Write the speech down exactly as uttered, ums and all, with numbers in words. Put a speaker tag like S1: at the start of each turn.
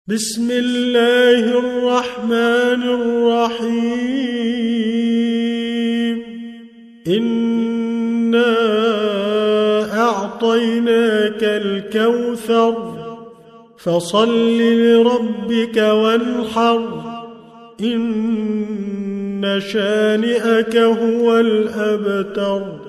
S1: بسم الله الرحمن الرحيم إنا أعطيناك الكوثر فصل لربك وانحر إن شانئك هو الأبتر.